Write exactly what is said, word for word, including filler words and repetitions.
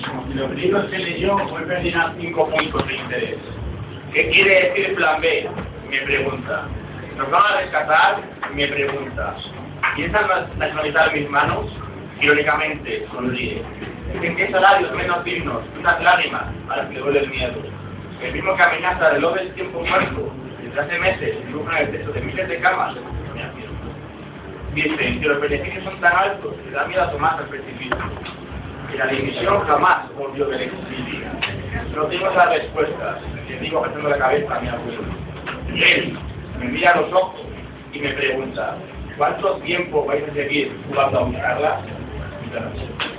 Y los libros que leyó fue perdiendo cinco puntos de interés. ¿Qué quiere decir plan B? Me pregunta. ¿Nos van a rescatar? Me pregunta. ¿Piensan nacionalizar mis manos? Irónicamente, sonríe. ¿En qué salarios menos dignos? Unas lágrimas a las que le duele el miedo. El mismo que amenaza de lo del tiempo muerto, desde hace meses dibuja el texto de miles de camas. Me afirmo. Dicen que los beneficios son tan altos que da miedo a tomar el precipicio. Que la dimisión jamás volvió del exilio. No tengo las respuestas, le digo apretando la cabeza a mi abuelo. Él me mira a los ojos y me pregunta, ¿cuánto tiempo vais a seguir jugando a buscarlas?